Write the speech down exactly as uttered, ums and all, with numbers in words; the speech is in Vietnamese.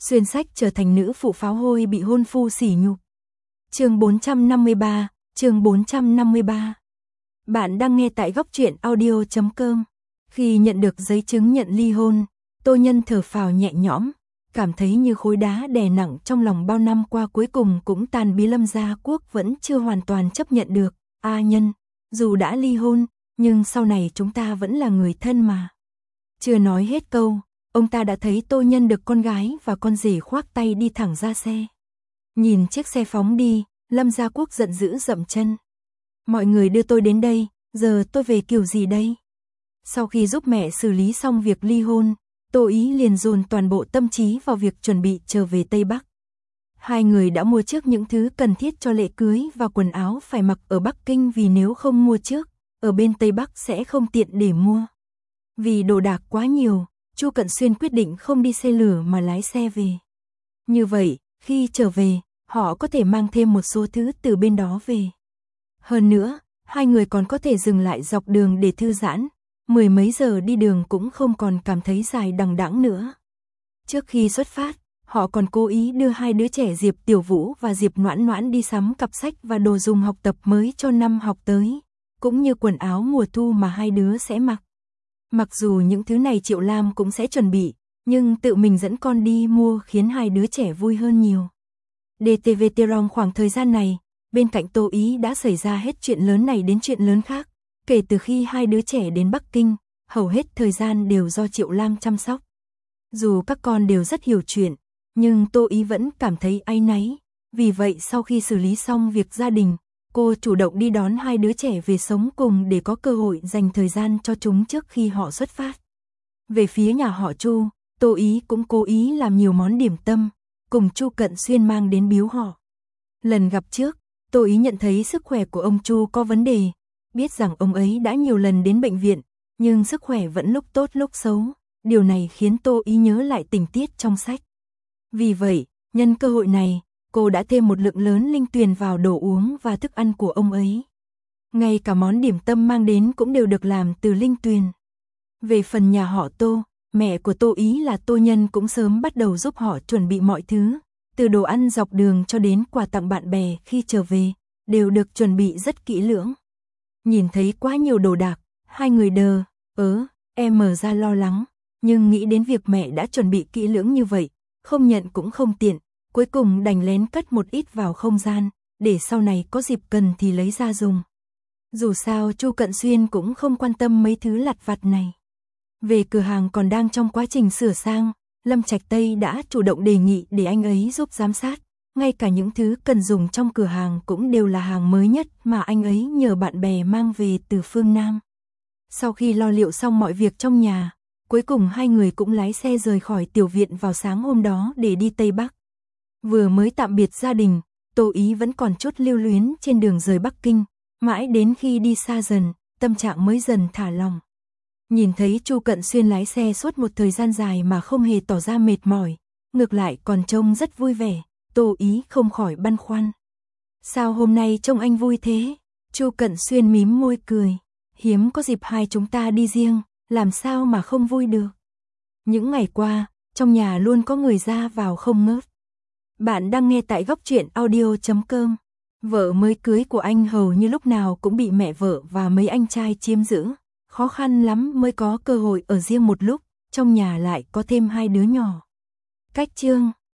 xuyên sách trở thành nữ phụ pháo hôi bị hôn phu sỉ nhục. Chương bốn trăm năm mươi ba, chương bốn trăm năm mươi ba. Bạn đang nghe tại góc truyện audio chấm com. Khi nhận được giấy chứng nhận ly hôn, Tô Nhân thở phào nhẹ nhõm, cảm thấy như khối đá đè nặng trong lòng bao năm qua cuối cùng cũng tan biến. Lâm Gia Quốc vẫn chưa hoàn toàn chấp nhận được. A Nhân, dù đã ly hôn, nhưng sau này chúng ta vẫn là người thân mà. Chưa nói hết câu, ông ta đã thấy Tô Nhân được con gái và con rể khoác tay đi thẳng ra xe. Nhìn chiếc xe phóng đi, Lâm Gia Quốc giận dữ dậm chân. Mọi người đưa tôi đến đây, giờ tôi về kiểu gì đây? Sau khi giúp mẹ xử lý xong việc ly hôn, Tô Ý liền dồn toàn bộ tâm trí vào việc chuẩn bị trở về Tây Bắc. Hai người đã mua trước những thứ cần thiết cho lễ cưới và quần áo phải mặc ở Bắc Kinh, vì nếu không mua trước, ở bên Tây Bắc sẽ không tiện để mua. Vì đồ đạc quá nhiều, Chu Cận Xuyên quyết định không đi xe lửa mà lái xe về. Như vậy, khi trở về, họ có thể mang thêm một số thứ từ bên đó về. Hơn nữa, hai người còn có thể dừng lại dọc đường để thư giãn, mười mấy giờ đi đường cũng không còn cảm thấy dài đằng đẵng nữa. Trước khi xuất phát, họ còn cố ý đưa hai đứa trẻ Diệp Tiểu Vũ và Diệp Noãn Noãn đi sắm cặp sách và đồ dùng học tập mới cho năm học tới, cũng như quần áo mùa thu mà hai đứa sẽ mặc. Mặc dù những thứ này Triệu Lam cũng sẽ chuẩn bị, nhưng tự mình dẫn con đi mua khiến hai đứa trẻ vui hơn nhiều. đê tê vê trong khoảng thời gian này, bên cạnh Tô Ý đã xảy ra hết chuyện lớn này đến chuyện lớn khác. Kể từ khi hai đứa trẻ đến Bắc Kinh, hầu hết thời gian đều do Triệu Lam chăm sóc. Dù các con đều rất hiểu chuyện, nhưng Tô Ý vẫn cảm thấy áy náy. Vì vậy sau khi xử lý xong việc gia đình, cô chủ động đi đón hai đứa trẻ về sống cùng để có cơ hội dành thời gian cho chúng trước khi họ xuất phát. Về phía nhà họ Chu, Tô Ý cũng cố ý làm nhiều món điểm tâm, cùng Chu Cận Xuyên mang đến biếu họ. Lần gặp trước, Tô Ý nhận thấy sức khỏe của ông Chu có vấn đề, biết rằng ông ấy đã nhiều lần đến bệnh viện, nhưng sức khỏe vẫn lúc tốt lúc xấu. Điều này khiến Tô Ý nhớ lại tình tiết trong sách. Vì vậy, nhân cơ hội này, cô đã thêm một lượng lớn linh tuyền vào đồ uống và thức ăn của ông ấy. Ngay cả món điểm tâm mang đến cũng đều được làm từ linh tuyền. Về phần nhà họ Tô, mẹ của Tô Ý là Tô Nhân cũng sớm bắt đầu giúp họ chuẩn bị mọi thứ, từ đồ ăn dọc đường cho đến quà tặng bạn bè khi trở về, đều được chuẩn bị rất kỹ lưỡng. Nhìn thấy quá nhiều đồ đạc, hai người đờ, ớ, em mở ra lo lắng, nhưng nghĩ đến việc mẹ đã chuẩn bị kỹ lưỡng như vậy, không nhận cũng không tiện, cuối cùng đành lén cất một ít vào không gian, để sau này có dịp cần thì lấy ra dùng. Dù sao Chu Cận Xuyên cũng không quan tâm mấy thứ lặt vặt này. Về cửa hàng còn đang trong quá trình sửa sang, Lâm Trạch Tây đã chủ động đề nghị để anh ấy giúp giám sát. Ngay cả những thứ cần dùng trong cửa hàng cũng đều là hàng mới nhất mà anh ấy nhờ bạn bè mang về từ phương Nam. Sau khi lo liệu xong mọi việc trong nhà, cuối cùng hai người cũng lái xe rời khỏi tiểu viện vào sáng hôm đó để đi Tây Bắc. Vừa mới tạm biệt gia đình, Tô Ý vẫn còn chút lưu luyến trên đường rời Bắc Kinh, mãi đến khi đi xa dần, tâm trạng mới dần thả lòng. Nhìn thấy Chu Cận Xuyên lái xe suốt một thời gian dài mà không hề tỏ ra mệt mỏi, ngược lại còn trông rất vui vẻ, Tô Ý không khỏi băn khoăn. Sao hôm nay trông anh vui thế? Chu Cận Xuyên mím môi cười, hiếm có dịp hai chúng ta đi riêng, làm sao mà không vui được. Những ngày qua, trong nhà luôn có người ra vào không ngớt. Bạn đang nghe tại góc truyện audio chấm com. Vợ mới cưới của anh hầu như lúc nào cũng bị mẹ vợ và mấy anh trai chiếm giữ, khó khăn lắm mới có cơ hội ở riêng một lúc, trong nhà lại có thêm hai đứa nhỏ. Cách chương